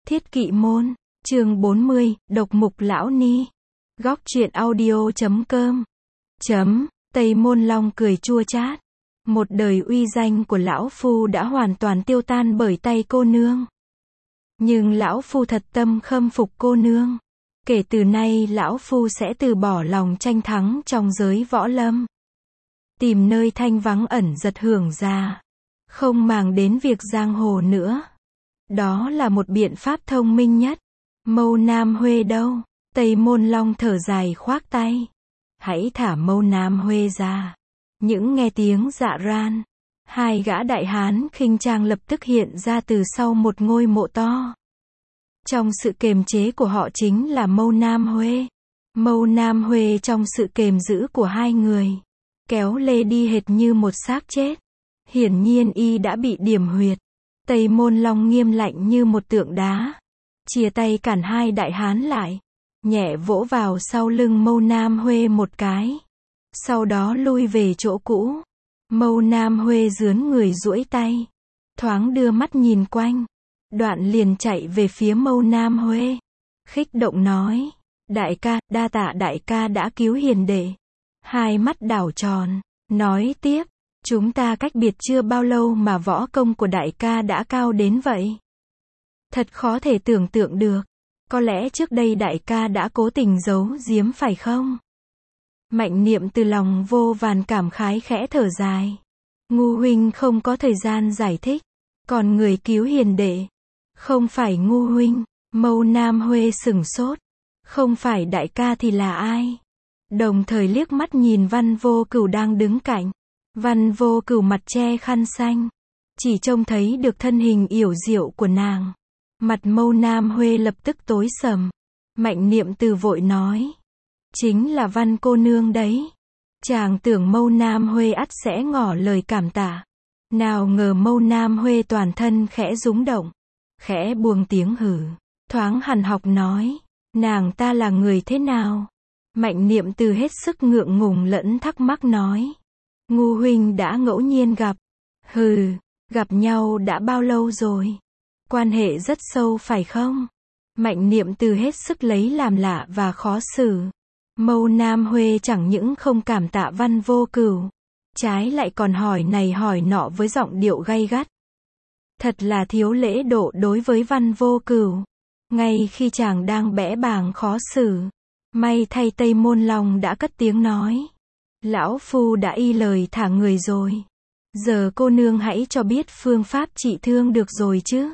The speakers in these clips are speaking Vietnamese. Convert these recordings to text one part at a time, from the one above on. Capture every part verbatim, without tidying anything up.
Thiết Kỵ Môn, chương bốn mươi, Độc Mục Lão Ni. Góc truyện audio chấm com. Chấm, Tây Môn Long cười chua chát. Một đời uy danh của lão phu đã hoàn toàn tiêu tan bởi tay cô nương. Nhưng lão phu thật tâm khâm phục cô nương. Kể từ nay lão phu sẽ từ bỏ lòng tranh thắng trong giới võ lâm. Tìm nơi thanh vắng ẩn giật hưởng ra. Không màng đến việc giang hồ nữa. Đó là một biện pháp thông minh nhất. Mâu Nam Huê đâu? Tây Môn Long thở dài khoác tay. Hãy thả Mâu Nam Huê ra. Những nghe tiếng dạ ran. Hai gã đại hán khinh trang lập tức hiện ra từ sau một ngôi mộ to. Trong sự kềm chế của họ chính là Mâu Nam Huê. Mâu Nam Huê trong sự kềm giữ của hai người. Kéo lê đi hệt như một xác chết. Hiển nhiên y đã bị điểm huyệt. Tây Môn Long nghiêm lạnh như một tượng đá. Chia tay cản hai đại hán lại. Nhẹ vỗ vào sau lưng Mâu Nam Huê một cái. Sau đó lui về chỗ cũ. Mâu Nam Huê rướn người duỗi tay. Thoáng đưa mắt nhìn quanh. Đoạn liền chạy về phía Mâu Nam Huê. Khích động nói. Đại ca, đa tạ đại ca đã cứu hiền đệ. Hai mắt đảo tròn. Nói tiếp. Chúng ta cách biệt chưa bao lâu mà võ công của đại ca đã cao đến vậy. Thật khó thể tưởng tượng được. Có lẽ trước đây đại ca đã cố tình giấu giếm phải không? Mạnh Niệm từ lòng vô vàn cảm khái khẽ thở dài. Ngu huynh không có thời gian giải thích. Còn người cứu hiền đệ. Không phải ngu huynh. Mâu Nam Huê sửng sốt. Không phải đại ca thì là ai? Đồng thời liếc mắt nhìn Văn Vô Cửu đang đứng cạnh. Văn Vô Cửu mặt che khăn xanh. Chỉ trông thấy được thân hình yểu diệu của nàng. Mặt Mâu Nam Huê lập tức tối sầm. Mạnh Niệm từ vội nói. Chính là Văn cô nương đấy. Chàng tưởng Mâu Nam Huê ắt sẽ ngỏ lời cảm tạ. Nào ngờ Mâu Nam Huê toàn thân khẽ rúng động. Khẽ buông tiếng hử. Thoáng hằn học nói. Nàng ta là người thế nào? Mạnh Niệm từ hết sức ngượng ngùng lẫn thắc mắc nói. Ngu huynh đã ngẫu nhiên gặp. Hừ, gặp nhau đã bao lâu rồi? Quan hệ rất sâu phải không? Mạnh Niệm từ hết sức lấy làm lạ và khó xử. Mâu Nam Huê chẳng những không cảm tạ Văn Vô Cửu. Trái lại còn hỏi này hỏi nọ với giọng điệu gay gắt. Thật là thiếu lễ độ đối với Văn Vô Cửu. Ngay khi chàng đang bẽ bàng khó xử. May thay Tây Môn Long đã cất tiếng nói. Lão phu đã y lời thả người rồi. Giờ cô nương hãy cho biết phương pháp trị thương được rồi chứ.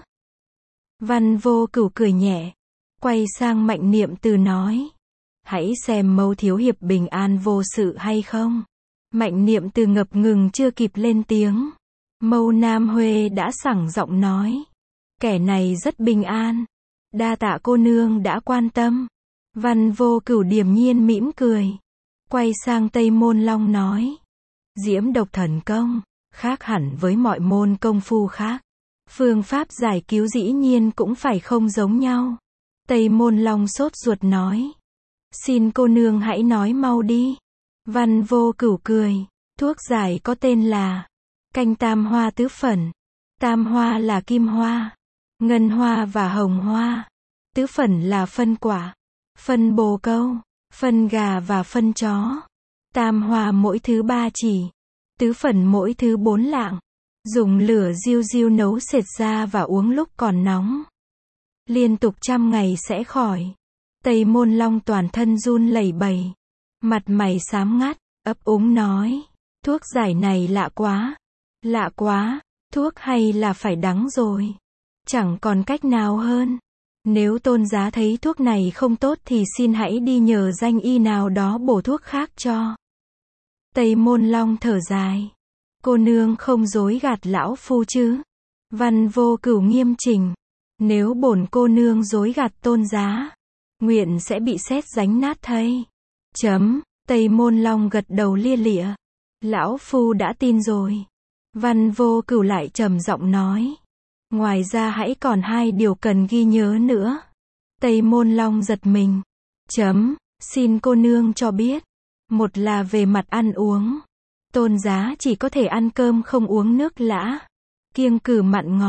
Văn Vô Cửu cười nhẹ. Quay sang Mạnh Niệm từ nói. Hãy xem Mâu thiếu hiệp bình an vô sự hay không. Mạnh Niệm từ ngập ngừng chưa kịp lên tiếng. Mâu Nam Huê đã sẳng giọng nói. Kẻ này rất bình an. Đa tạ cô nương đã quan tâm. Văn Vô Cửu điềm nhiên mỉm cười. Quay sang Tây Môn Long nói. Diễm độc thần công. Khác hẳn với mọi môn công phu khác. Phương pháp giải cứu dĩ nhiên cũng phải không giống nhau. Tây Môn Long sốt ruột nói. Xin cô nương hãy nói mau đi. Văn Vô Cửu cười. Thuốc giải có tên là. Canh tam hoa tứ phần. Tam hoa là kim hoa. Ngân hoa và hồng hoa. Tứ phần là phân quả. Phân bồ câu. Phân gà và phân chó. Tam hoa mỗi thứ ba chỉ. Tứ phần mỗi thứ bốn lạng. Dùng lửa riu riu nấu sệt ra và uống lúc còn nóng. Liên tục trăm ngày sẽ khỏi. Tây Môn Long toàn thân run lẩy bẩy. Mặt mày xám ngắt, ấp úng nói. Thuốc giải này lạ quá. Lạ quá, thuốc hay là phải đắng rồi. Chẳng còn cách nào hơn. Nếu tôn giá thấy thuốc này không tốt thì xin hãy đi nhờ danh y nào đó bổ thuốc khác cho. Tây Môn Long thở dài. Cô nương không dối gạt lão phu chứ? Văn Vô Cửu nghiêm chỉnh. Nếu bổn cô nương dối gạt tôn giá, nguyện sẽ bị sét đánh nát thây. Chấm, Tây Môn Long gật đầu lia lịa. Lão phu đã tin rồi. Văn Vô Cửu lại trầm giọng nói. Ngoài ra hãy còn hai điều cần ghi nhớ nữa. Tây Môn Long giật mình. Chấm, xin cô nương cho biết. Một là về mặt ăn uống. Tôn giá chỉ có thể ăn cơm không uống nước lã. Kiêng cử mặn ngọt.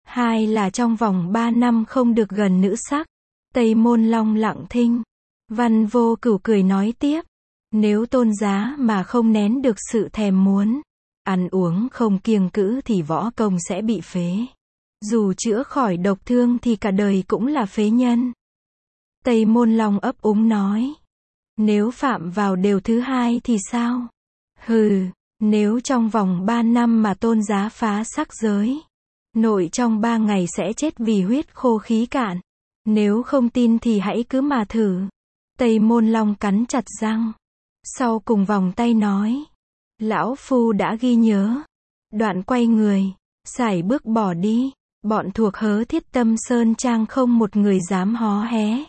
Hai là trong vòng ba năm không được gần nữ sắc. Tây Môn Long lặng thinh. Văn Vô Cửu cười nói tiếp. Nếu tôn giá mà không nén được sự thèm muốn, ăn uống không kiêng cữ thì võ công sẽ bị phế. Dù chữa khỏi độc thương thì cả đời cũng là phế nhân. Tây Môn Long ấp úng nói. Nếu phạm vào điều thứ hai thì sao? Hừ, nếu trong vòng ba năm mà tôn giá phá sắc giới, nội trong ba ngày sẽ chết vì huyết khô khí cạn. Nếu không tin thì hãy cứ mà thử. Tây Môn Long cắn chặt răng. Sau cùng vòng tay nói. Lão Phu đã ghi nhớ. Đoạn quay người, sải bước bỏ đi. Bọn thuộc Hớ Thiết Tâm Sơn Trang không một người dám hó hé.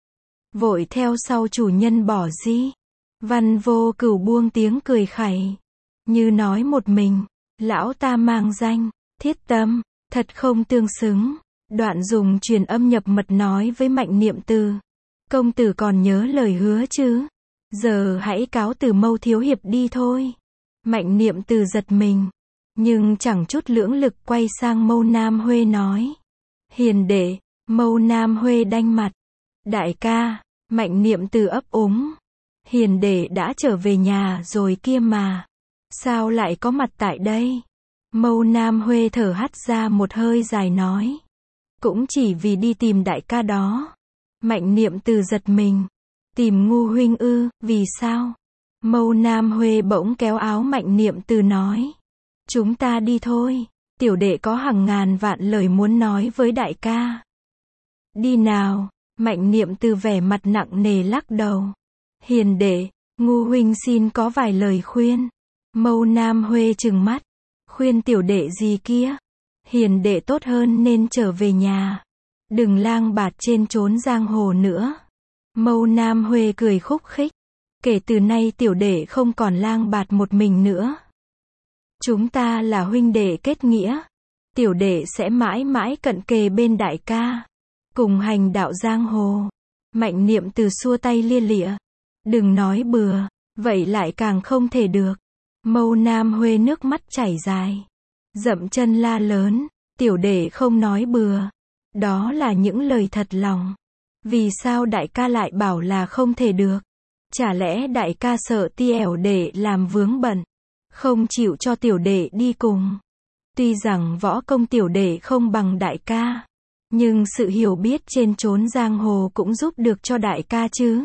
Vội theo sau chủ nhân bỏ đi. Văn Vô Cửu buông tiếng cười khẩy. Như nói một mình. Lão ta mang danh, Thiết Tâm, thật không tương xứng. Đoạn dùng truyền âm nhập mật nói với Mạnh Niệm Từ. Công tử còn nhớ lời hứa chứ? Giờ hãy cáo từ Mâu thiếu hiệp đi thôi. Mạnh Niệm Từ giật mình. Nhưng chẳng chút lưỡng lực quay sang Mâu Nam Huê nói. Hiền đệ. Mâu Nam Huê đanh mặt. Đại ca. Mạnh Niệm Từ ấp úng. Hiền đệ đã trở về nhà rồi kia mà. Sao lại có mặt tại đây? Mâu Nam Huê thở hắt ra một hơi dài nói. Cũng chỉ vì đi tìm đại ca đó. Mạnh Niệm Từ giật mình. Tìm Ngu huynh ư, vì sao? Mâu Nam Huê bỗng kéo áo Mạnh Niệm Từ nói. Chúng ta đi thôi, tiểu đệ có hàng ngàn vạn lời muốn nói với đại ca. Đi nào, Mạnh Niệm Từ vẻ mặt nặng nề lắc đầu. Hiền đệ, Ngu huynh xin có vài lời khuyên. Mâu Nam Huê trừng mắt. Khuyên tiểu đệ gì kia? Hiền đệ tốt hơn nên trở về nhà. Đừng lang bạt trên trốn giang hồ nữa. Mâu Nam Huê cười khúc khích. Kể từ nay tiểu đệ không còn lang bạt một mình nữa. Chúng ta là huynh đệ kết nghĩa. Tiểu đệ sẽ mãi mãi cận kề bên đại ca. Cùng hành đạo giang hồ. Mạnh Niệm Từ xua tay lia lịa. Đừng nói bừa. Vậy lại càng không thể được. Mâu Nam Huê nước mắt chảy dài. Dậm chân la lớn. Tiểu đệ không nói bừa. Đó là những lời thật lòng. Vì sao đại ca lại bảo là không thể được? Chả lẽ đại ca sợ ti ẻo đệ làm vướng bận, không chịu cho tiểu đệ đi cùng? Tuy rằng võ công tiểu đệ không bằng đại ca, nhưng sự hiểu biết trên trốn giang hồ cũng giúp được cho đại ca chứ.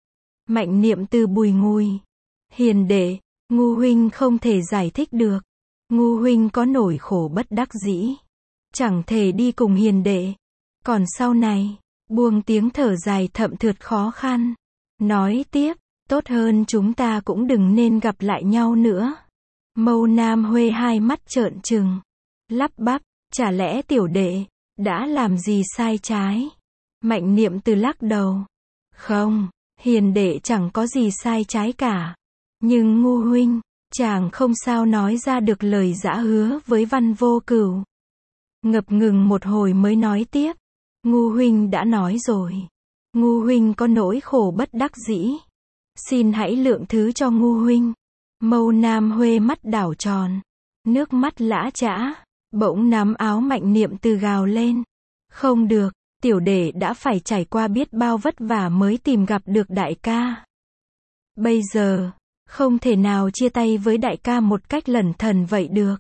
Mạnh Niệm Từ bùi ngùi. Hiền đệ, Ngu huynh không thể giải thích được. Ngu huynh có nỗi khổ bất đắc dĩ, chẳng thể đi cùng hiền đệ. Còn sau này, buông tiếng thở dài thậm thượt khó khăn. Nói tiếp, tốt hơn chúng ta cũng đừng nên gặp lại nhau nữa. Mâu Nam Huê hai mắt trợn trừng. Lắp bắp, chả lẽ tiểu đệ đã làm gì sai trái? Mạnh Niệm Từ lắc đầu. Không, hiền đệ chẳng có gì sai trái cả. Nhưng Ngu huynh, chàng không sao nói ra được lời giã hứa với Văn Vô Cửu. Ngập ngừng một hồi mới nói tiếp. Ngu huynh đã nói rồi. Ngu huynh có nỗi khổ bất đắc dĩ. Xin hãy lượng thứ cho Ngu huynh. Mâu Nam Huê mắt đảo tròn. Nước mắt lã chã. Bỗng nắm áo Mạnh Niệm Từ gào lên. Không được, tiểu đệ đã phải trải qua biết bao vất vả mới tìm gặp được đại ca. Bây giờ, không thể nào chia tay với đại ca một cách lẩn thẩn vậy được.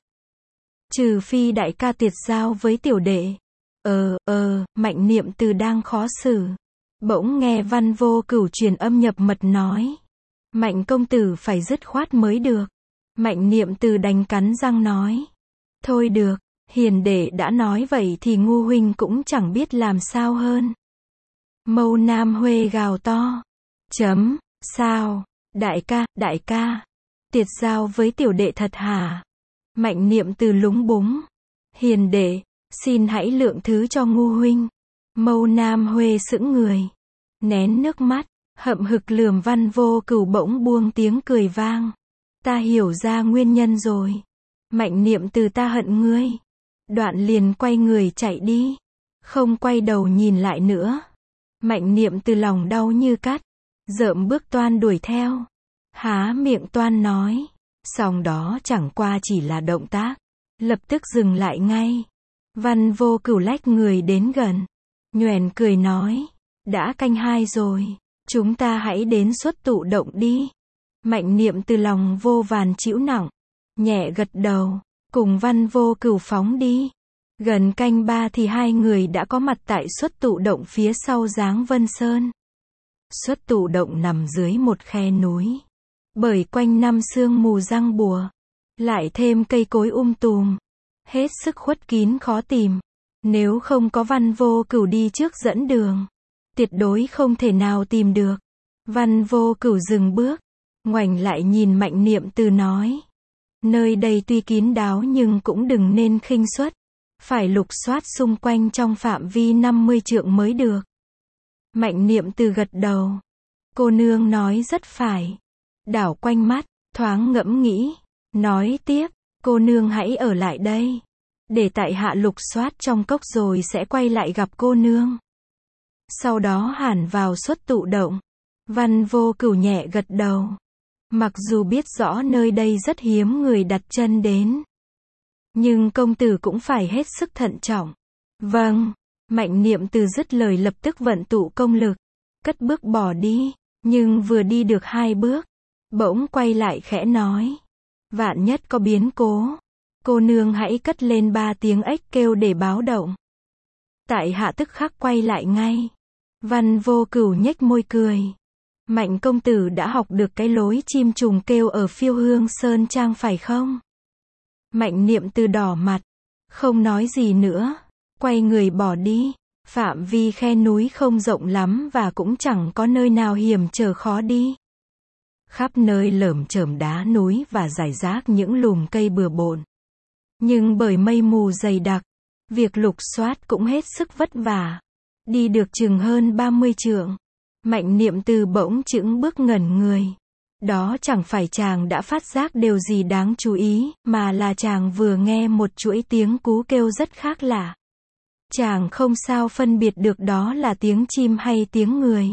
Trừ phi đại ca tuyệt giao với tiểu đệ. Ờ, ờ, Mạnh Niệm Từ đang khó xử. Bỗng nghe Văn Vô Cửu truyền âm nhập mật nói. Mạnh công tử phải dứt khoát mới được. Mạnh Niệm Từ đành cắn răng nói. Thôi được, hiền đệ đã nói vậy thì Ngu huynh cũng chẳng biết làm sao hơn. Mâu Nam Huê gào to. Chấm, sao? Đại ca, đại ca. Tiệt giao với tiểu đệ thật hả? Mạnh Niệm Từ lúng búng. Hiền đệ, xin hãy lượng thứ cho Ngu huynh. Mâu Nam Huê sững người. Nén nước mắt, hậm hực lườm Văn Vô Cửu bỗng buông tiếng cười vang. Ta hiểu ra nguyên nhân rồi. Mạnh Niệm Từ ta hận ngươi. Đoạn liền quay người chạy đi. Không quay đầu nhìn lại nữa. Mạnh Niệm Từ lòng đau như cắt. Dợm bước toan đuổi theo. Há miệng toan nói. Song đó chẳng qua chỉ là động tác. Lập tức dừng lại ngay. Văn Vô Cửu lách người đến gần. Nhoẻn cười nói. Đã canh hai rồi. Chúng ta hãy đến Xuất Tụ Động đi. Mạnh Niệm từ lòng vô vàn chịu nặng. Nhẹ gật đầu. Cùng Văn Vô Cửu phóng đi. Gần canh ba thì hai người đã có mặt tại Xuất Tụ Động phía sau Giáng Vân Sơn. Xuất Tụ Động nằm dưới một khe núi. Bởi quanh năm sương mù giăng bùa. Lại thêm cây cối um tùm. Hết sức khuất kín khó tìm. Nếu không có Văn Vô Cửu đi trước dẫn đường, tuyệt đối không thể nào tìm được. Văn Vô Cửu dừng bước. Ngoảnh lại nhìn Mạnh Niệm Từ nói. Nơi đây tuy kín đáo nhưng cũng đừng nên khinh suất. Phải lục soát xung quanh trong phạm vi năm mươi trượng mới được. Mạnh Niệm Từ gật đầu. Cô nương nói rất phải. Đảo quanh mắt, thoáng ngẫm nghĩ. Nói tiếp, cô nương hãy ở lại đây. Để tại hạ lục soát trong cốc rồi sẽ quay lại gặp cô nương. Sau đó hẳn vào Xuất Tụ Động. Văn Vô Cửu nhẹ gật đầu. Mặc dù biết rõ nơi đây rất hiếm người đặt chân đến. Nhưng công tử cũng phải hết sức thận trọng. Vâng. Mạnh Niệm Từ dứt lời lập tức vận tụ công lực. Cất bước bỏ đi. Nhưng vừa đi được hai bước. Bỗng quay lại khẽ nói. Vạn nhất có biến cố. Cô nương hãy cất lên ba tiếng ếch kêu để báo động. Tại hạ tức khắc quay lại ngay. Văn Vô Cửu nhếch môi cười. Mạnh công tử đã học được cái lối chim trùng kêu ở Phiêu Hương Sơn Trang phải không? Mạnh Niệm Từ đỏ mặt. Không nói gì nữa. Quay người bỏ đi. Phạm vi khe núi không rộng lắm và cũng chẳng có nơi nào hiểm trở khó đi. Khắp nơi lởm chởm đá núi và rải rác những lùm cây bừa bộn. Nhưng bởi mây mù dày đặc, việc lục soát cũng hết sức vất vả. Đi được chừng hơn ba mươi trượng. Mạnh Niệm Từ bỗng chững bước ngẩn người. Đó chẳng phải chàng đã phát giác điều gì đáng chú ý, mà là chàng vừa nghe một chuỗi tiếng cú kêu rất khác lạ. Chàng không sao phân biệt được đó là tiếng chim hay tiếng người.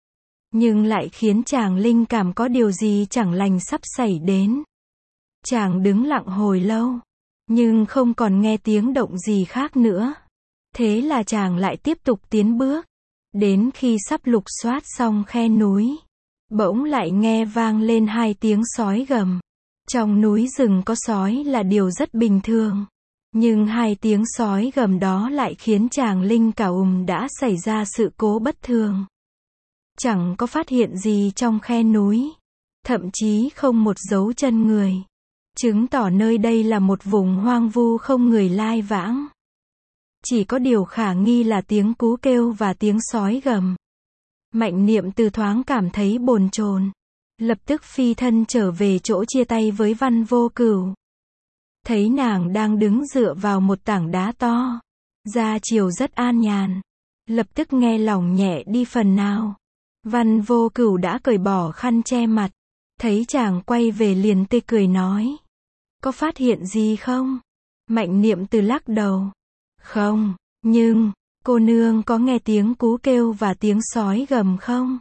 Nhưng lại khiến chàng linh cảm có điều gì chẳng lành sắp xảy đến. Chàng đứng lặng hồi lâu. Nhưng không còn nghe tiếng động gì khác nữa. Thế là chàng lại tiếp tục tiến bước. Đến khi sắp lục soát xong khe núi. Bỗng lại nghe vang lên hai tiếng sói gầm. Trong núi rừng có sói là điều rất bình thường. Nhưng hai tiếng sói gầm đó lại khiến chàng linh cảm đã xảy ra sự cố bất thường. Chẳng có phát hiện gì trong khe núi. Thậm chí không một dấu chân người. Chứng tỏ nơi đây là một vùng hoang vu không người lai vãng. Chỉ có điều khả nghi là tiếng cú kêu và tiếng sói gầm. Mạnh Niệm Từ thoáng cảm thấy bồn chồn. Lập tức phi thân trở về chỗ chia tay với Văn Vô Cửu. Thấy nàng đang đứng dựa vào một tảng đá to. Da chiều rất an nhàn. Lập tức nghe lòng nhẹ đi phần nào. Văn Vô Cửu đã cởi bỏ khăn che mặt. Thấy chàng quay về liền tươi cười nói. Có phát hiện gì không? Mạnh Niệm Từ lắc đầu. Không, nhưng, cô nương có nghe tiếng cú kêu và tiếng sói gầm không?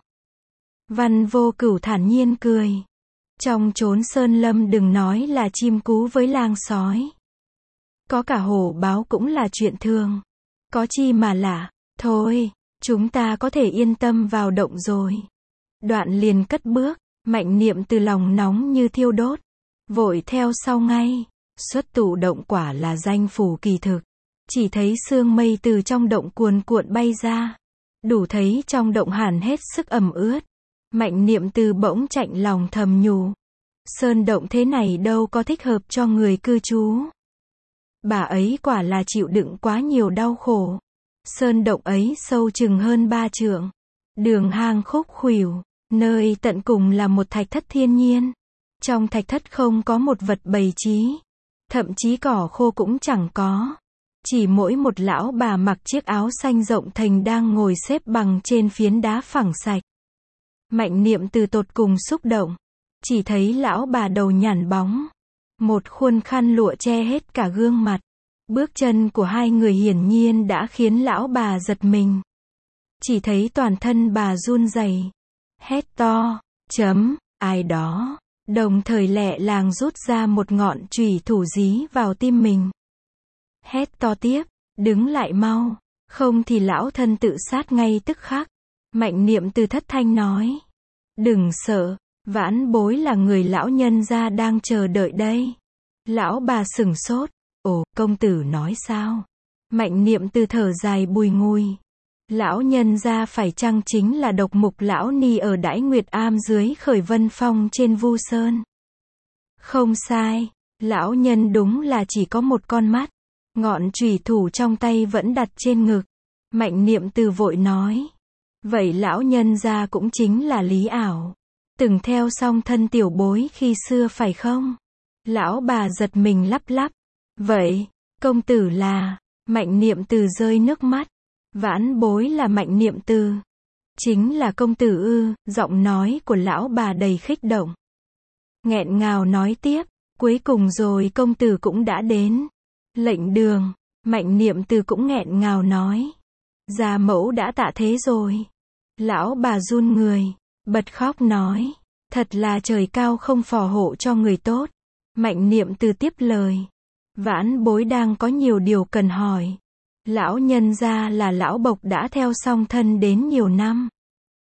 Văn Vô Cửu thản nhiên cười. Trong chốn sơn lâm đừng nói là chim cú với lang sói. Có cả hổ báo cũng là chuyện thường. Có chi mà lạ, thôi, chúng ta có thể yên tâm vào động rồi. Đoạn liền cất bước, Mạnh Niệm Từ lòng nóng như thiêu đốt. Vội theo sau ngay. Xuất Tụ Động quả là danh phủ kỳ thực. Chỉ thấy sương mây từ trong động cuồn cuộn bay ra. Đủ thấy trong động hẳn hết sức ẩm ướt. Mạnh Niệm Từ bỗng chạnh lòng thầm nhủ. Sơn động thế này đâu có thích hợp cho người cư trú. Bà ấy quả là chịu đựng quá nhiều đau khổ. Sơn động ấy sâu chừng hơn ba trượng. Đường hang khúc khuỷu. Nơi tận cùng là một thạch thất thiên nhiên. Trong thạch thất không có một vật bày trí. Thậm chí cỏ khô cũng chẳng có. Chỉ mỗi một lão bà mặc chiếc áo xanh rộng thềnh đang ngồi xếp bằng trên phiến đá phẳng sạch. Mạnh Niệm Từ tột cùng xúc động. Chỉ thấy lão bà đầu nhẵn bóng. Một khuôn khăn lụa che hết cả gương mặt. Bước chân của hai người hiển nhiên đã khiến lão bà giật mình. Chỉ thấy toàn thân bà run rẩy. Hét to, chấm, ai đó. Đồng thời lẹ làng rút ra một ngọn chùy thủ dí vào tim mình. Hét to tiếp, đứng lại mau, không thì lão thân tự sát ngay tức khắc. Mạnh Niệm Từ thất thanh nói. Đừng sợ, vãn bối là người lão nhân gia đang chờ đợi đây. Lão bà sửng sốt. Ồ, công tử nói sao? Mạnh Niệm Từ thở dài bùi ngùi. Lão nhân gia phải chăng chính là Độc Mục Lão Ni ở Đãi Nguyệt Am dưới Khởi Vân Phong trên Vu Sơn? Không sai, lão nhân đúng là chỉ có một con mắt. Ngọn chùy thủ trong tay vẫn đặt trên ngực. Mạnh Niệm Từ vội nói. Vậy lão nhân gia cũng chính là Lý Ảo. Từng theo song thân tiểu bối khi xưa phải không? Lão bà giật mình lắp lắp. Vậy, công tử là... Mạnh Niệm Từ rơi nước mắt. Vãn bối là Mạnh Niệm Từ. Chính là công tử ư? Giọng nói của lão bà đầy khích động. Nghẹn ngào nói tiếp. Cuối cùng rồi công tử cũng đã đến. Lệnh Đường. Mạnh Niệm Từ cũng nghẹn ngào nói. Gia mẫu đã tạ thế rồi. Lão bà run người. Bật khóc nói. Thật là trời cao không phò hộ cho người tốt. Mạnh Niệm Từ tiếp lời. Vãn bối đang có nhiều điều cần hỏi. Lão nhân gia là lão bộc đã theo song thân đến nhiều năm.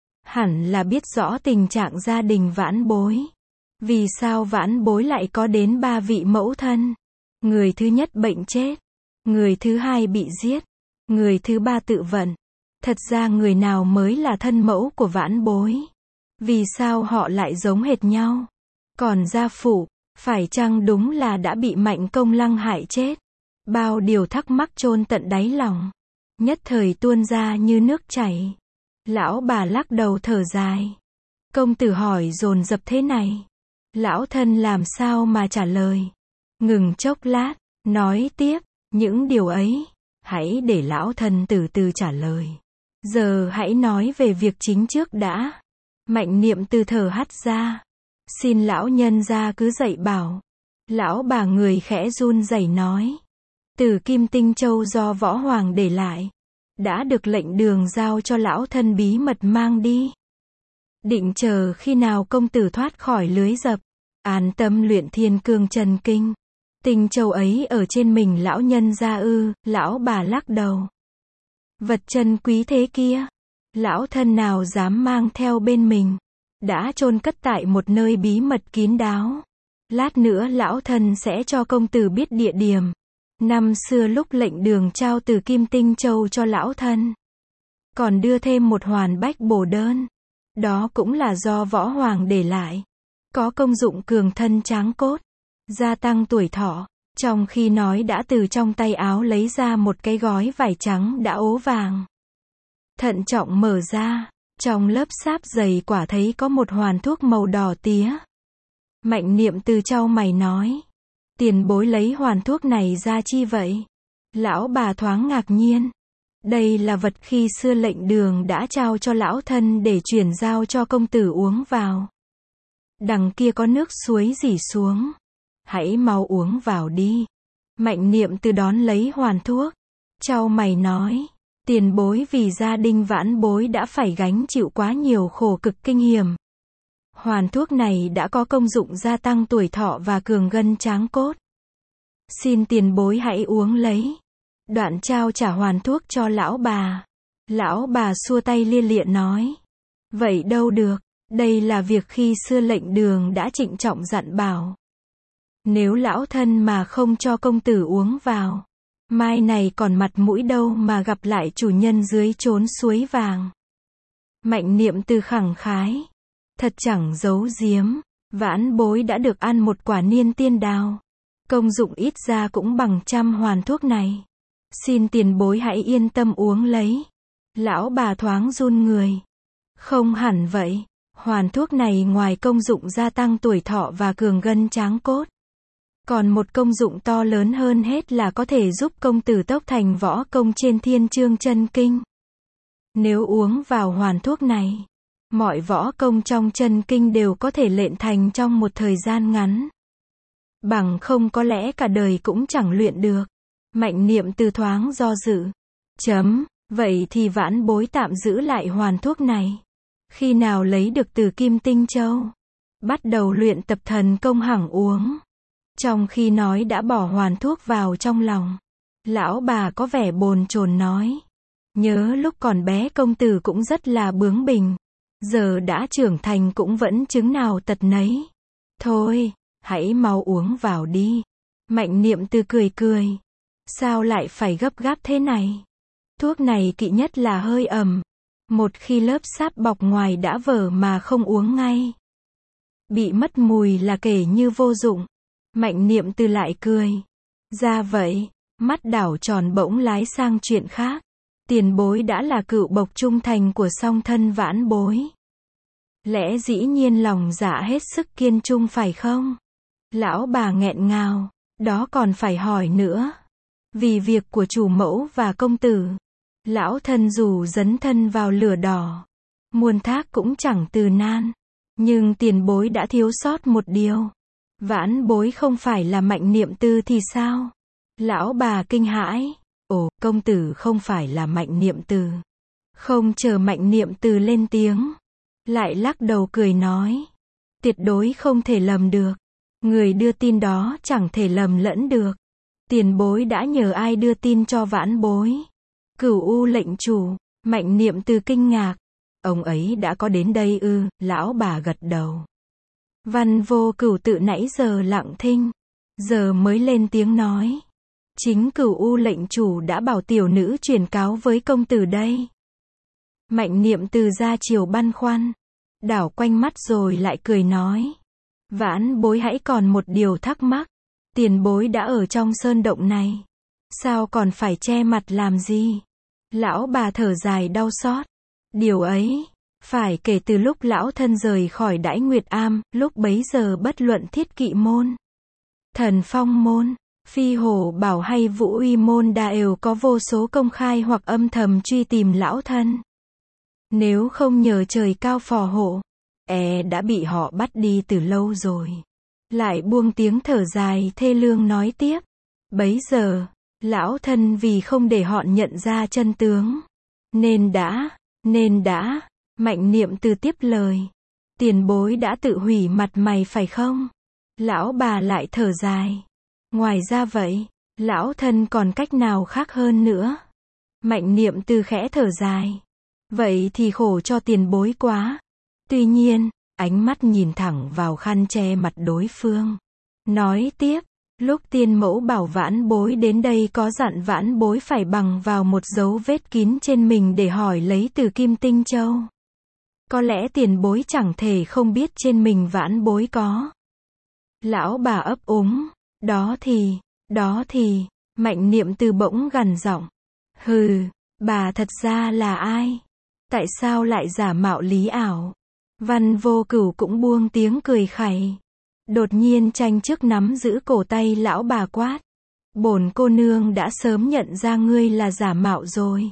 Hẳn là biết rõ tình trạng gia đình vãn bối. Vì sao vãn bối lại có đến ba vị mẫu thân? Người thứ nhất bệnh chết. Người thứ hai bị giết. Người thứ ba tự vận. Thật ra người nào mới là thân mẫu của vãn bối? Vì sao họ lại giống hệt nhau? Còn gia phụ, phải chăng đúng là đã bị Mạnh Công Lăng hại chết? Bao điều thắc mắc chôn tận đáy lòng. Nhất thời tuôn ra như nước chảy. Lão bà lắc đầu thở dài. Công tử hỏi dồn dập thế này. Lão thân làm sao mà trả lời? Ngừng chốc lát, nói tiếp, những điều ấy, hãy để lão thân từ từ trả lời. Giờ hãy nói về việc chính trước đã. Mạnh Niệm Từ thở hắt ra. Xin lão nhân gia cứ dạy bảo. Lão bà người khẽ run rẩy nói. Từ Kim Tinh Châu do Võ Hoàng để lại. Đã được lệnh Đường giao cho lão thân bí mật mang đi. Định chờ khi nào công tử thoát khỏi lưới dập. An tâm luyện Thiên Cương Chân Kinh. Tinh Châu ấy ở trên mình lão nhân gia ư? Lão bà lắc đầu. Vật chân quý thế kia. Lão thân nào dám mang theo bên mình. Đã chôn cất tại một nơi bí mật kín đáo. Lát nữa lão thân sẽ cho công tử biết địa điểm. Năm xưa lúc lệnh Đường trao từ Kim Tinh Châu cho lão thân. Còn đưa thêm một hoàn bách bổ đơn. Đó cũng là do Võ Hoàng để lại. Có công dụng cường thân tráng cốt. Gia tăng tuổi thọ. Trong khi nói đã từ trong tay áo lấy ra một cái gói vải trắng đã ố vàng. Thận trọng mở ra. Trong lớp sáp dày quả thấy có một hoàn thuốc màu đỏ tía. Mạnh Niệm Từ chau mày nói. Tiền bối lấy hoàn thuốc này ra chi vậy? Lão bà thoáng ngạc nhiên. Đây là vật khi xưa lệnh Đường đã trao cho lão thân để chuyển giao cho công tử uống vào. Đằng kia có nước suối rỉ xuống. Hãy mau uống vào đi. Mạnh Niệm Từ đón lấy hoàn thuốc. Chau mày nói. Tiền bối vì gia đình vãn bối đã phải gánh chịu quá nhiều khổ cực kinh hiểm. Hoàn thuốc này đã có công dụng gia tăng tuổi thọ và cường gân tráng cốt. Xin tiền bối hãy uống lấy. Đoạn trao trả hoàn thuốc cho lão bà. Lão bà xua tay lia lịa nói. Vậy đâu được, đây là việc khi xưa lệnh Đường đã trịnh trọng dặn bảo. Nếu lão thân mà không cho công tử uống vào, mai này còn mặt mũi đâu mà gặp lại chủ nhân dưới chốn suối vàng. Mạnh Niệm Từ khẳng khái. Thật chẳng giấu giếm, vãn bối đã được ăn một quả niên tiên đào. Công dụng ít ra cũng bằng trăm hoàn thuốc này. Xin tiền bối hãy yên tâm uống lấy. Lão bà thoáng run người. Không hẳn vậy, hoàn thuốc này ngoài công dụng gia tăng tuổi thọ và cường gân tráng cốt. Còn một công dụng to lớn hơn hết là có thể giúp công tử tốc thành võ công trên Thiên Chương Chân Kinh. Nếu uống vào hoàn thuốc này, mọi võ công trong chân kinh đều có thể luyện thành trong một thời gian ngắn. Bằng không có lẽ cả đời cũng chẳng luyện được. Mạnh Niệm Từ thoáng do dự. Chấm, vậy thì vãn bối tạm giữ lại hoàn thuốc này. Khi nào lấy được từ Kim Tinh Châu, bắt đầu luyện tập thần công hẳng uống. Trong khi nói đã bỏ hoàn thuốc vào trong lòng. Lão bà có vẻ bồn chồn nói. Nhớ lúc còn bé công tử cũng rất là bướng bỉnh. Giờ đã trưởng thành cũng vẫn chứng nào tật nấy. Thôi, hãy mau uống vào đi. Mạnh Niệm Từ cười cười. Sao lại phải gấp gáp thế này? Thuốc này kỵ nhất là hơi ẩm. Một khi lớp sáp bọc ngoài đã vỡ mà không uống ngay, bị mất mùi là kể như vô dụng. Mạnh Niệm Từ lại cười. Ra vậy, mắt đảo tròn bỗng lái sang chuyện khác. Tiền bối đã là cựu bộc trung thành của song thân vãn bối. Lẽ dĩ nhiên lòng dạ hết sức kiên trung phải không? Lão bà nghẹn ngào. Đó còn phải hỏi nữa. Vì việc của chủ mẫu và công tử, lão thân dù dấn thân vào lửa đỏ, muôn thác cũng chẳng từ nan. Nhưng tiền bối đã thiếu sót một điều. Vãn bối không phải là Mạnh Niệm Từ thì sao? Lão bà kinh hãi. Ồ, công tử không phải là Mạnh Niệm Từ. Không chờ Mạnh Niệm Từ lên tiếng, lại lắc đầu cười nói. Tuyệt đối không thể lầm được. Người đưa tin đó chẳng thể lầm lẫn được. Tiền bối đã nhờ ai đưa tin cho vãn bối? Cửu U lệnh chủ. Mạnh Niệm Từ kinh ngạc. Ông ấy đã có đến đây ư? Lão bà gật đầu. Văn Vô Cửu tự nãy giờ lặng thinh, giờ mới lên tiếng nói. Chính Cửu U lệnh chủ đã bảo tiểu nữ truyền cáo với công tử đây. Mạnh Niệm Từ ra chiều băn khoăn, đảo quanh mắt rồi lại cười nói. Vãn bối hãy còn một điều thắc mắc. Tiền bối đã ở trong sơn động này, sao còn phải che mặt làm gì? Lão bà thở dài đau xót. Điều ấy, phải kể từ lúc lão thân rời khỏi Đãi Nguyệt Am, lúc bấy giờ bất luận Thiết Kỵ môn, Thần Phong môn, Phi Hổ Bảo hay Vũ Uy môn đều có vô số công khai hoặc âm thầm truy tìm lão thân. Nếu không nhờ trời cao phò hộ, e đã bị họ bắt đi từ lâu rồi. Lại buông tiếng thở dài thê lương nói tiếp. Bấy giờ, lão thân vì không để họ nhận ra chân tướng, nên đã, nên đã, Mạnh Niệm Từ tiếp lời. Tiền bối đã tự hủy mặt mày phải không? Lão bà lại thở dài. Ngoài ra vậy, lão thân còn cách nào khác hơn nữa? Mạnh Niệm Từ khẽ thở dài. Vậy thì khổ cho tiền bối quá. Tuy nhiên, ánh mắt nhìn thẳng vào khăn che mặt đối phương, nói tiếp. Lúc tiên mẫu bảo vãn bối đến đây có dặn vãn bối phải bằng vào một dấu vết kín trên mình để hỏi lấy từ Kim Tinh Châu. Có lẽ tiền bối chẳng thể không biết trên mình vãn bối có. Lão bà ấp úng. Đó thì, đó thì, Mạnh Niệm Từ bỗng gằn giọng. Hừ, bà thật ra là ai? Tại sao lại giả mạo lý ảo? Văn Vô Cửu cũng buông tiếng cười khẩy. Đột nhiên tranh trước nắm giữ cổ tay lão bà quát. Bổn cô nương đã sớm nhận ra ngươi là giả mạo rồi.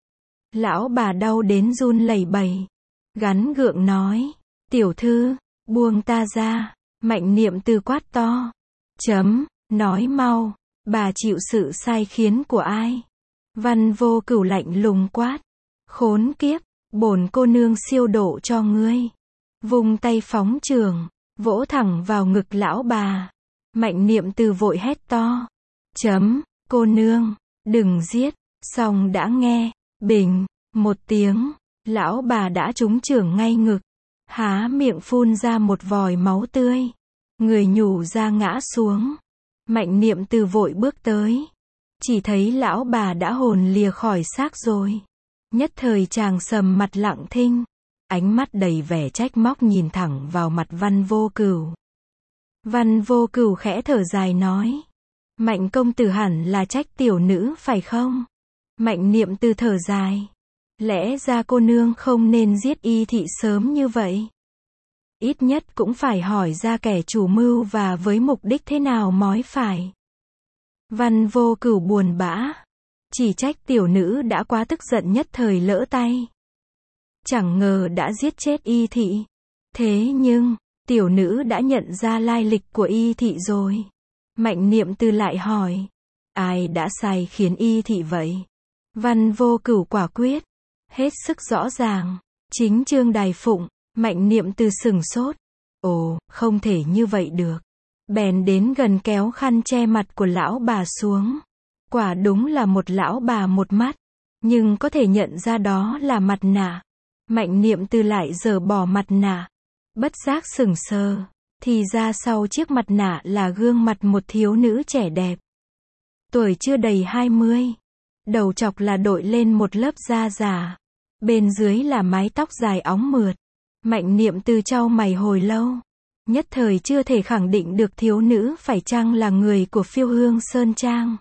Lão bà đau đến run lẩy bẩy, gắn gượng nói. Tiểu thư, buông ta ra. Mạnh Niệm Từ quát to. Chấm, nói mau, bà chịu sự sai khiến của ai? Văn Vô Cửu lạnh lùng quát. Khốn kiếp, bổn cô nương siêu độ cho ngươi. Vung tay phóng trường, vỗ thẳng vào ngực lão bà. Mạnh Niệm Từ vội hét to. Chấm, cô nương, đừng giết. Xong đã nghe, bình, một tiếng, lão bà đã trúng chưởng ngay ngực. Há miệng phun ra một vòi máu tươi. Người nhủ ra ngã xuống. Mạnh Niệm Từ vội bước tới. Chỉ thấy lão bà đã hồn lìa khỏi xác rồi. Nhất thời chàng sầm mặt lặng thinh. Ánh mắt đầy vẻ trách móc nhìn thẳng vào mặt Văn Vô Cửu. Văn Vô Cửu khẽ thở dài nói. Mạnh công tử hẳn là trách tiểu nữ phải không? Mạnh Niệm Từ thở dài. Lẽ ra cô nương không nên giết Y Thị sớm như vậy. Ít nhất cũng phải hỏi ra kẻ chủ mưu và với mục đích thế nào mói phải. Văn Vô Cửu buồn bã. Chỉ trách tiểu nữ đã quá tức giận nhất thời lỡ tay. Chẳng ngờ đã giết chết Y Thị. Thế nhưng, tiểu nữ đã nhận ra lai lịch của Y Thị rồi. Mạnh Niệm Từ lại hỏi. Ai đã sai khiến Y Thị vậy? Văn Vô Cửu quả quyết. Hết sức rõ ràng. Chính Trương Đài Phụng. Mạnh Niệm Từ sửng sốt. Ồ, không thể như vậy được. Bèn đến gần kéo khăn che mặt của lão bà xuống. Quả đúng là một lão bà một mắt, nhưng có thể nhận ra đó là mặt nạ. Mạnh Niệm Từ lại giở bỏ mặt nạ, bất giác sững sờ, thì ra sau chiếc mặt nạ là gương mặt một thiếu nữ trẻ đẹp. Tuổi chưa đầy hai mươi, đầu chọc là đội lên một lớp da giả, bên dưới là mái tóc dài óng mượt. Mạnh Niệm Từ chau mày hồi lâu, nhất thời chưa thể khẳng định được thiếu nữ phải chăng là người của Phiêu Hương Sơn Trang.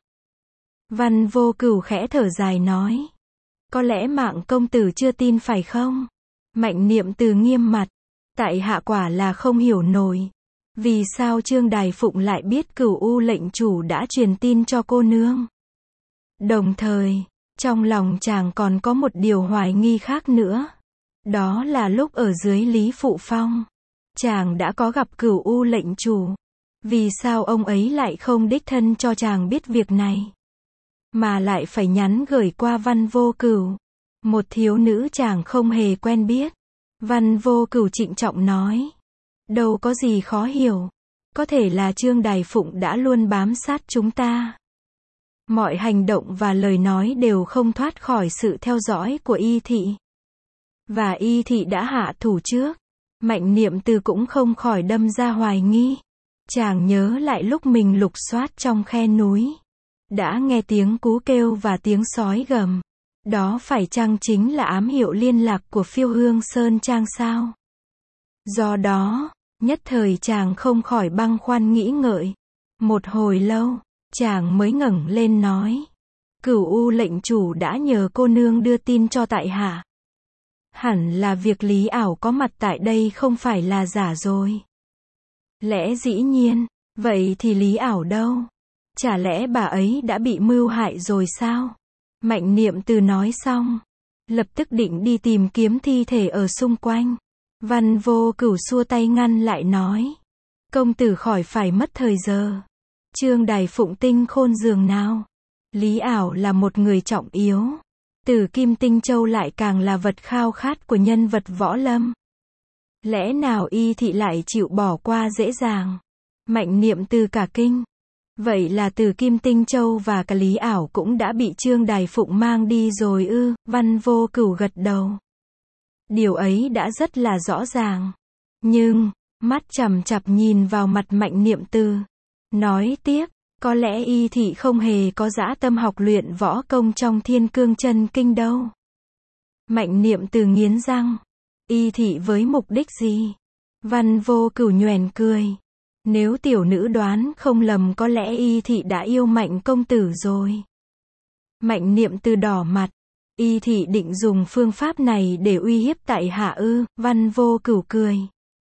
Văn Vô Cửu khẽ thở dài nói, có lẽ Mạng công tử chưa tin phải không? Mạnh Niệm Từ nghiêm mặt, tại hạ quả là không hiểu nổi, vì sao Trương Đài Phụng lại biết Cửu U lệnh chủ đã truyền tin cho cô nương. Đồng thời, trong lòng chàng còn có một điều hoài nghi khác nữa. Đó là lúc ở dưới Lý Phụ Phong, chàng đã có gặp Cửu U lệnh chủ. Vì sao ông ấy lại không đích thân cho chàng biết việc này, mà lại phải nhắn gửi qua Văn Vô Cửu, một thiếu nữ chàng không hề quen biết. Văn Vô Cửu trịnh trọng nói, đâu có gì khó hiểu, có thể là Trương Đài Phụng đã luôn bám sát chúng ta. Mọi hành động và lời nói đều không thoát khỏi sự theo dõi của Y thị. Và Y thị đã hạ thủ trước. Mạnh Niệm Từ cũng không khỏi đâm ra hoài nghi. Chàng nhớ lại lúc mình lục soát trong khe núi, đã nghe tiếng cú kêu và tiếng sói gầm. Đó phải chăng chính là ám hiệu liên lạc của Phiêu Hương Sơn Trang sao? Do đó, nhất thời chàng không khỏi băn khoăn nghĩ ngợi. Một hồi lâu, chàng mới ngẩng lên nói, Cửu U lệnh chủ đã nhờ cô nương đưa tin cho tại hạ. Hẳn là việc Lý Ảo có mặt tại đây không phải là giả rồi. Lẽ dĩ nhiên, vậy thì Lý Ảo đâu? Chả lẽ bà ấy đã bị mưu hại rồi sao? Mạnh Niệm Từ nói xong, lập tức định đi tìm kiếm thi thể ở xung quanh. Văn Vô Cửu xua tay ngăn lại nói, công tử khỏi phải mất thời giờ. Trương Đài Phụng tinh khôn giường nào? Lý Ảo là một người trọng yếu. Tử Kim Tinh Châu lại càng là vật khao khát của nhân vật võ lâm. Lẽ nào Y thị lại chịu bỏ qua dễ dàng? Mạnh Niệm Từ cả kinh. Vậy là Tử Kim Tinh Châu và cả Lý Ảo cũng đã bị Trương Đài Phụng mang đi rồi ư? Văn Vô Cửu gật đầu. Điều ấy đã rất là rõ ràng. Nhưng, mắt chằm chằm nhìn vào mặt Mạnh Niệm Từ, nói tiếp, có lẽ Y thị không hề có dã tâm học luyện võ công trong Thiên Cương Chân Kinh đâu. Mạnh Niệm Từ nghiến răng, Y thị với mục đích gì? Văn Vô Cửu nhoẻn cười, nếu tiểu nữ đoán không lầm có lẽ Y thị đã yêu Mạnh công tử rồi. Mạnh Niệm Từ đỏ mặt, Y thị định dùng phương pháp này để uy hiếp tại hạ ư? Văn Vô Cửu cười,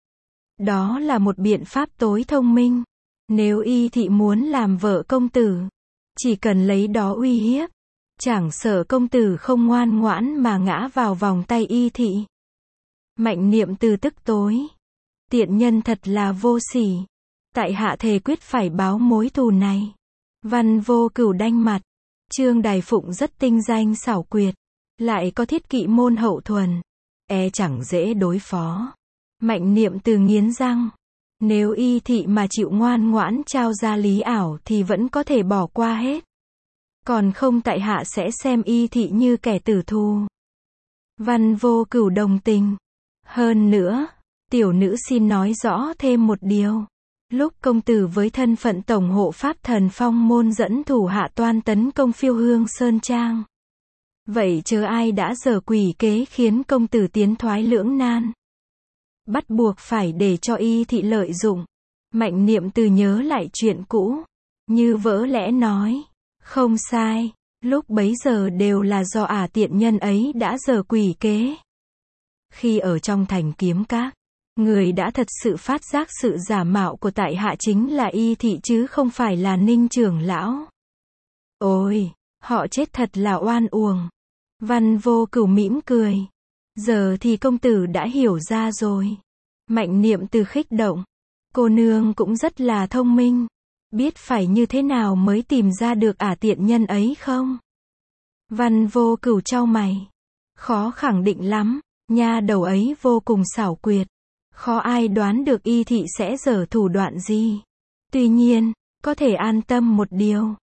đó là một biện pháp tối thông minh. Nếu Y thị muốn làm vợ công tử, chỉ cần lấy đó uy hiếp, chẳng sợ công tử không ngoan ngoãn mà ngã vào vòng tay Y thị. Mạnh Niệm Từ tức tối, tiện nhân thật là vô sỉ, tại hạ thề quyết phải báo mối thù này. Văn Vô Cửu đanh mặt, Trương Đài Phụng rất tinh danh xảo quyệt, lại có thiết kỵ môn hậu thuần, e chẳng dễ đối phó. Mạnh Niệm Từ nghiến răng, nếu Y thị mà chịu ngoan ngoãn trao ra Lý Ảo thì vẫn có thể bỏ qua hết. Còn không tại hạ sẽ xem Y thị như kẻ tử thù. Văn Vô Cửu đồng tình. Hơn nữa, tiểu nữ xin nói rõ thêm một điều. Lúc công tử với thân phận tổng hộ pháp Thần Phong môn dẫn thủ hạ toan tấn công Phiêu Hương Sơn Trang, vậy chớ ai đã giở quỷ kế khiến công tử tiến thoái lưỡng nan, bắt buộc phải để cho Y thị lợi dụng. Mạnh Niệm Từ nhớ lại chuyện cũ, như vỡ lẽ nói, không sai, lúc bấy giờ đều là do ả tiện nhân ấy đã giở quỷ kế. Khi ở trong thành Kiếm Các, người đã thật sự phát giác sự giả mạo của tại hạ chính là Y thị chứ không phải là Ninh trưởng lão. Ôi, họ chết thật là oan uổng. Văn Vô Cửu mỉm cười, giờ thì công tử đã hiểu ra rồi. Mạnh Niệm Từ khích động, cô nương cũng rất là thông minh, biết phải như thế nào mới tìm ra được ả tiện nhân ấy không? Văn Vô Cửu chau mày, khó khẳng định lắm, nha đầu ấy vô cùng xảo quyệt, khó ai đoán được Y thị sẽ giở thủ đoạn gì. Tuy nhiên, có thể an tâm một điều,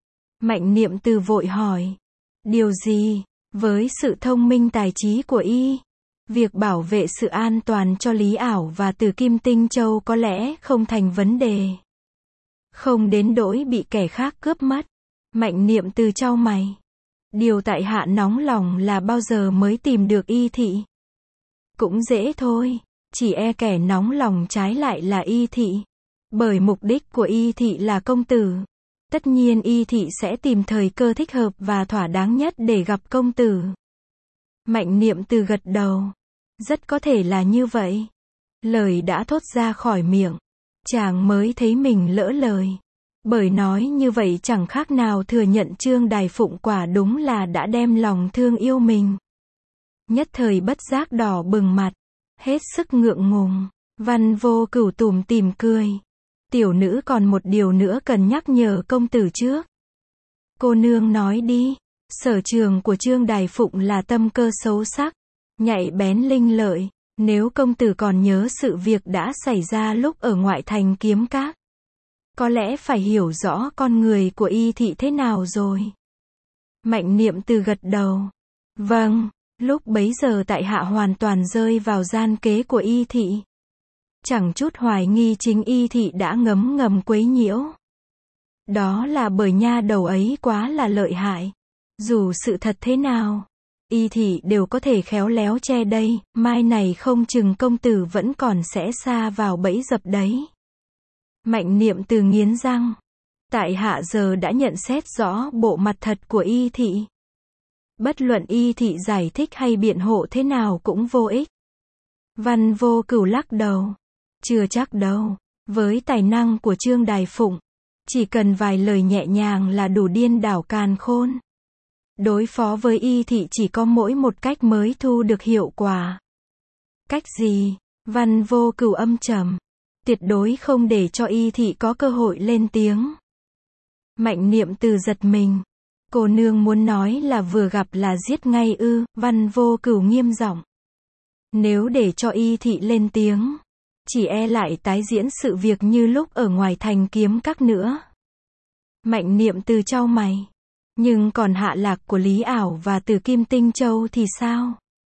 Mạnh Niệm Từ vội hỏi. Điều gì? Với sự thông minh tài trí của y, việc bảo vệ sự an toàn cho Lý Ảo và Từ Kim Tinh Châu có lẽ không thành vấn đề. Không đến nỗi bị kẻ khác cướp mất. Mạnh Niệm Từ chau mày. Điều tại hạ nóng lòng là bao giờ mới tìm được y thị. Cũng dễ thôi, chỉ e kẻ nóng lòng trái lại là y thị. Bởi mục đích của y thị là công tử. Tất nhiên y thị sẽ tìm thời cơ thích hợp và thỏa đáng nhất để gặp công tử. Mạnh Niệm Từ gật đầu. Rất có thể là như vậy. Lời đã thốt ra khỏi miệng, chàng mới thấy mình lỡ lời. Bởi nói như vậy chẳng khác nào thừa nhận Trương Đài Phụng quả đúng là đã đem lòng thương yêu mình. Nhất thời bất giác đỏ bừng mặt, hết sức ngượng ngùng. Văn Vô Cửu tủm tỉm cười. Tiểu nữ còn một điều nữa cần nhắc nhở công tử trước. Cô nương nói đi. Sở trường của Trương Đài Phụng là tâm cơ xấu sắc, nhạy bén linh lợi. Nếu công tử còn nhớ sự việc đã xảy ra lúc ở ngoại thành Kiếm Các, có lẽ phải hiểu rõ con người của y thị thế nào rồi. Mạnh Niệm Từ gật đầu. Vâng, lúc bấy giờ tại hạ hoàn toàn rơi vào gian kế của y thị. Chẳng chút hoài nghi chính y thị đã ngấm ngầm quấy nhiễu. Đó là bởi nha đầu ấy quá là lợi hại. Dù sự thật thế nào, y thị đều có thể khéo léo che đây, mai này không chừng công tử vẫn còn sẽ sa vào bẫy dập đấy. Mạnh Niệm Từ nghiến răng. Tại hạ giờ đã nhận xét rõ bộ mặt thật của y thị. Bất luận y thị giải thích hay biện hộ thế nào cũng vô ích. Văn Vô Cửu lắc đầu. Chưa chắc đâu. Với tài năng của Trương Đài Phụng, chỉ cần vài lời nhẹ nhàng là đủ điên đảo càn khôn. Đối phó với y thị chỉ có mỗi một cách mới thu được hiệu quả. Cách gì? Văn Vô Cửu âm trầm. Tuyệt đối không để cho y thị có cơ hội lên tiếng. Mạnh Niệm Từ giật mình. Cô nương muốn nói là vừa gặp là giết ngay ư? Văn Vô Cửu nghiêm giọng. Nếu để cho y thị lên tiếng, chỉ e lại tái diễn sự việc như lúc ở ngoài thành Kiếm Các nữa. Mạnh Niệm Từ chau mày. Nhưng còn hạ lạc của Lý Ảo và Từ Kim Tinh Châu thì sao?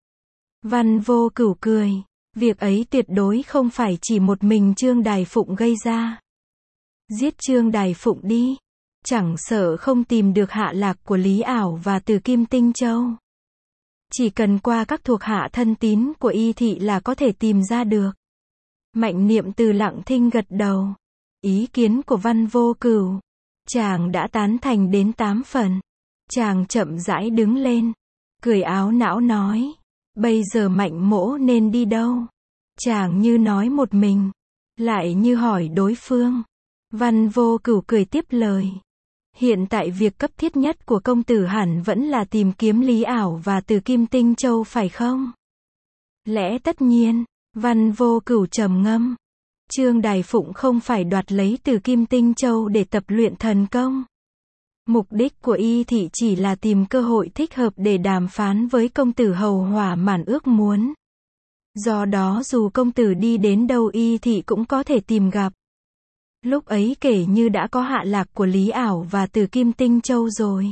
Văn Vô Cửu cười. Việc ấy tuyệt đối không phải chỉ một mình Trương Đài Phụng gây ra. Giết Trương Đài Phụng đi. Chẳng sợ không tìm được hạ lạc của Lý Ảo và Từ Kim Tinh Châu. Chỉ cần qua các thuộc hạ thân tín của y thị là có thể tìm ra được. Mạnh Niệm Từ lặng thinh gật đầu. Ý kiến của Văn Vô Cửu, chàng đã tán thành đến tám phần. Chàng chậm rãi đứng lên, cười áo não nói. Bây giờ Mạnh mỗ nên đi đâu? Chàng như nói một mình, lại như hỏi đối phương. Văn Vô Cửu cười tiếp lời. Hiện tại việc cấp thiết nhất của công tử hẳn vẫn là tìm kiếm Lý Ảo và Từ Kim Tinh Châu phải không? Lẽ tất nhiên. Văn Vô Cửu trầm ngâm. Trương Đài Phụng không phải đoạt lấy Từ Kim Tinh Châu để tập luyện thần công. Mục đích của y thị chỉ là tìm cơ hội thích hợp để đàm phán với công tử hầu hỏa mãn ước muốn. Do đó dù công tử đi đến đâu y thị cũng có thể tìm gặp. Lúc ấy kể như đã có hạ lạc của Lý Ảo và Từ Kim Tinh Châu rồi.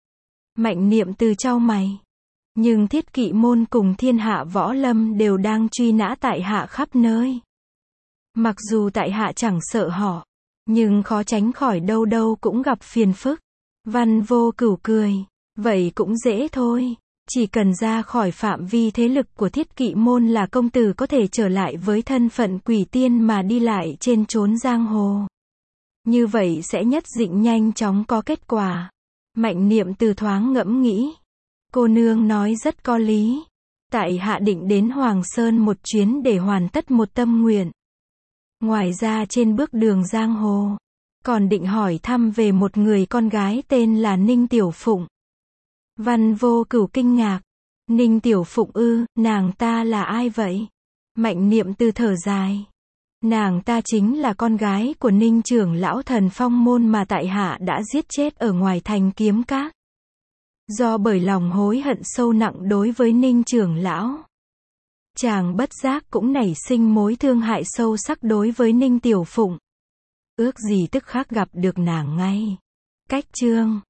Mạnh Niệm Từ chau mày. Nhưng Thiết Kỵ môn cùng thiên hạ võ lâm đều đang truy nã tại hạ khắp nơi. Mặc dù tại hạ chẳng sợ họ, nhưng khó tránh khỏi đâu đâu cũng gặp phiền phức. Văn Vô Cửu cười. Vậy cũng dễ thôi. Chỉ cần ra khỏi phạm vi thế lực của Thiết Kỵ môn là công tử có thể trở lại với thân phận quỷ tiên mà đi lại trên chốn giang hồ. Như vậy sẽ nhất định nhanh chóng có kết quả. Mạnh Niệm Từ thoáng ngẫm nghĩ. Cô nương nói rất có lý. Tại hạ định đến Hoàng Sơn một chuyến để hoàn tất một tâm nguyện. Ngoài ra trên bước đường giang hồ, còn định hỏi thăm về một người con gái tên là Ninh Tiểu Phụng. Văn Vô Cửu kinh ngạc. Ninh Tiểu Phụng ư, nàng ta là ai vậy? Mạnh Niệm Từ thở dài. Nàng ta chính là con gái của Ninh trưởng lão Thần Phong môn mà tại hạ đã giết chết ở ngoài thành Kiếm Các. Do bởi lòng hối hận sâu nặng đối với Ninh trưởng lão, chàng bất giác cũng nảy sinh mối thương hại sâu sắc đối với Ninh Tiểu Phụng. Ước gì tức khắc gặp được nàng ngay. Cách chương